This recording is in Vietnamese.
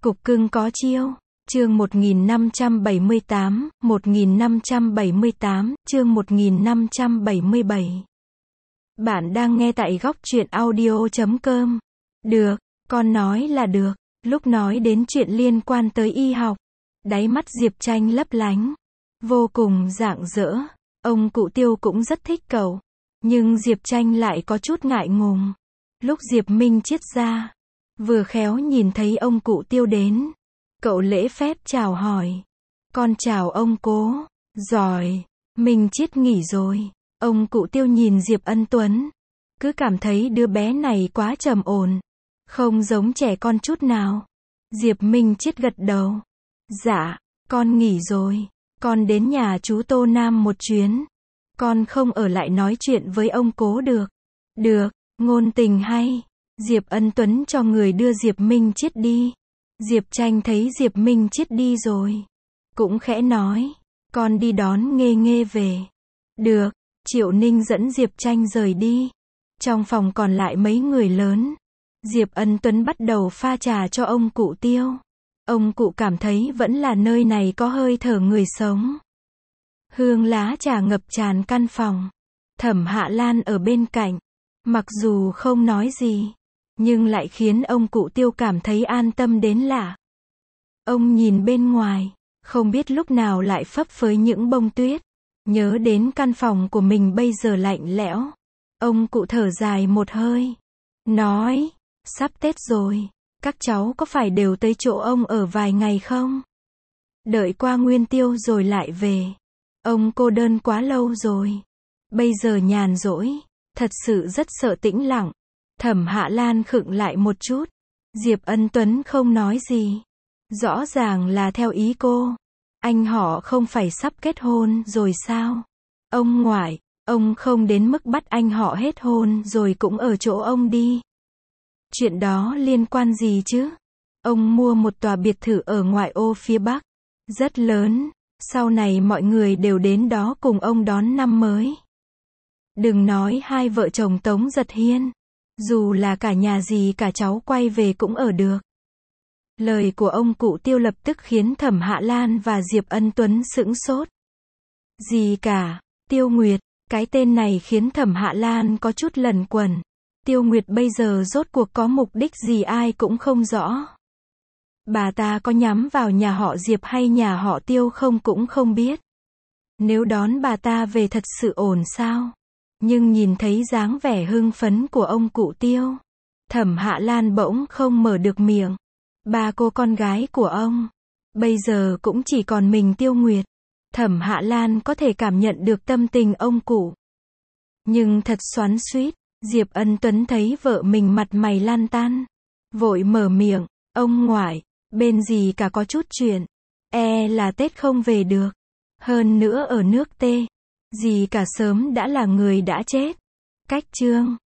Cục cưng có chiêu. Chương 1578, 1578, chương 1577. Bạn đang nghe tại góc truyện audio.com. Được, con nói là được. Lúc nói đến chuyện liên quan tới y học, đáy mắt Diệp Tranh lấp lánh, vô cùng rạng rỡ. Ông cụ Tiêu cũng rất thích cậu, nhưng Diệp Tranh lại có chút ngại ngùng. Lúc Diệp Minh Chiết ra, vừa khéo nhìn thấy ông cụ Tiêu đến, cậu lễ phép chào hỏi. Con chào ông cố. Giỏi, Minh Chiết nghỉ rồi. Ông cụ Tiêu nhìn Diệp Ân Tuấn, cứ cảm thấy đứa bé này quá trầm ổn, không giống trẻ con chút nào. Diệp Minh Chiết gật đầu. Dạ, con nghỉ rồi. Con đến nhà chú Tô Nam một chuyến. Con không ở lại nói chuyện với ông cố được. Được, ngôn tình hay. Diệp Ân Tuấn cho người đưa Diệp Minh Chiết đi. Diệp Tranh thấy Diệp Minh Chiết đi rồi, cũng khẽ nói, con đi đón Nghê Nghê về. Được. Triệu Ninh dẫn Diệp Tranh rời đi. Trong phòng còn lại mấy người lớn. Diệp Ân Tuấn bắt đầu pha trà cho ông cụ Tiêu. Ông cụ cảm thấy vẫn là nơi này có hơi thở người sống. Hương lá trà ngập tràn căn phòng. Thẩm Hạ Lan ở bên cạnh, mặc dù không nói gì, nhưng lại khiến ông cụ Tiêu cảm thấy an tâm đến lạ. Ông nhìn bên ngoài, không biết lúc nào lại phấp phới những bông tuyết. Nhớ đến căn phòng của mình bây giờ lạnh lẽo. Ông cụ thở dài một hơi, nói, sắp Tết rồi, các cháu có phải đều tới chỗ ông ở vài ngày không? Đợi qua Nguyên Tiêu rồi lại về. Ông cô đơn quá lâu rồi. Bây giờ nhàn rỗi, thật sự rất sợ tĩnh lặng. Thẩm Hạ Lan khựng lại một chút. Diệp Ân Tuấn không nói gì. Rõ ràng là theo ý cô. Anh họ không phải sắp kết hôn rồi sao? Ông ngoại, ông không đến mức bắt anh họ hết hôn rồi cũng ở chỗ ông đi. Chuyện đó liên quan gì chứ? Ông mua một tòa biệt thự ở ngoại ô phía Bắc, rất lớn, sau này mọi người đều đến đó cùng ông đón năm mới. Đừng nói hai vợ chồng Tống Giật Hiên, dù là cả nhà gì cả cháu quay về cũng ở được. Lời của ông cụ Tiêu lập tức khiến Thẩm Hạ Lan và Diệp Ân Tuấn sững sốt. Gì cả, Tiêu Nguyệt, cái tên này khiến Thẩm Hạ Lan có chút lẩn quẩn. Tiêu Nguyệt bây giờ rốt cuộc có mục đích gì ai cũng không rõ. Bà ta có nhắm vào nhà họ Diệp hay nhà họ Tiêu không cũng không biết. Nếu đón bà ta về thật sự ổn sao? Nhưng nhìn thấy dáng vẻ hưng phấn của ông cụ Tiêu, Thẩm Hạ Lan bỗng không mở được miệng. Ba cô con gái của ông, bây giờ cũng chỉ còn mình Tiêu Nguyệt. Thẩm Hạ Lan có thể cảm nhận được tâm tình ông cụ. Nhưng thật xoắn xuýt, Diệp Ân Tuấn thấy vợ mình mặt mày lăn tăn, vội mở miệng, ông ngoại, bên gì cả có chút chuyện, là Tết không về được. Hơn nữa ở nước T, gì cả sớm đã là người đã chết. Cách chương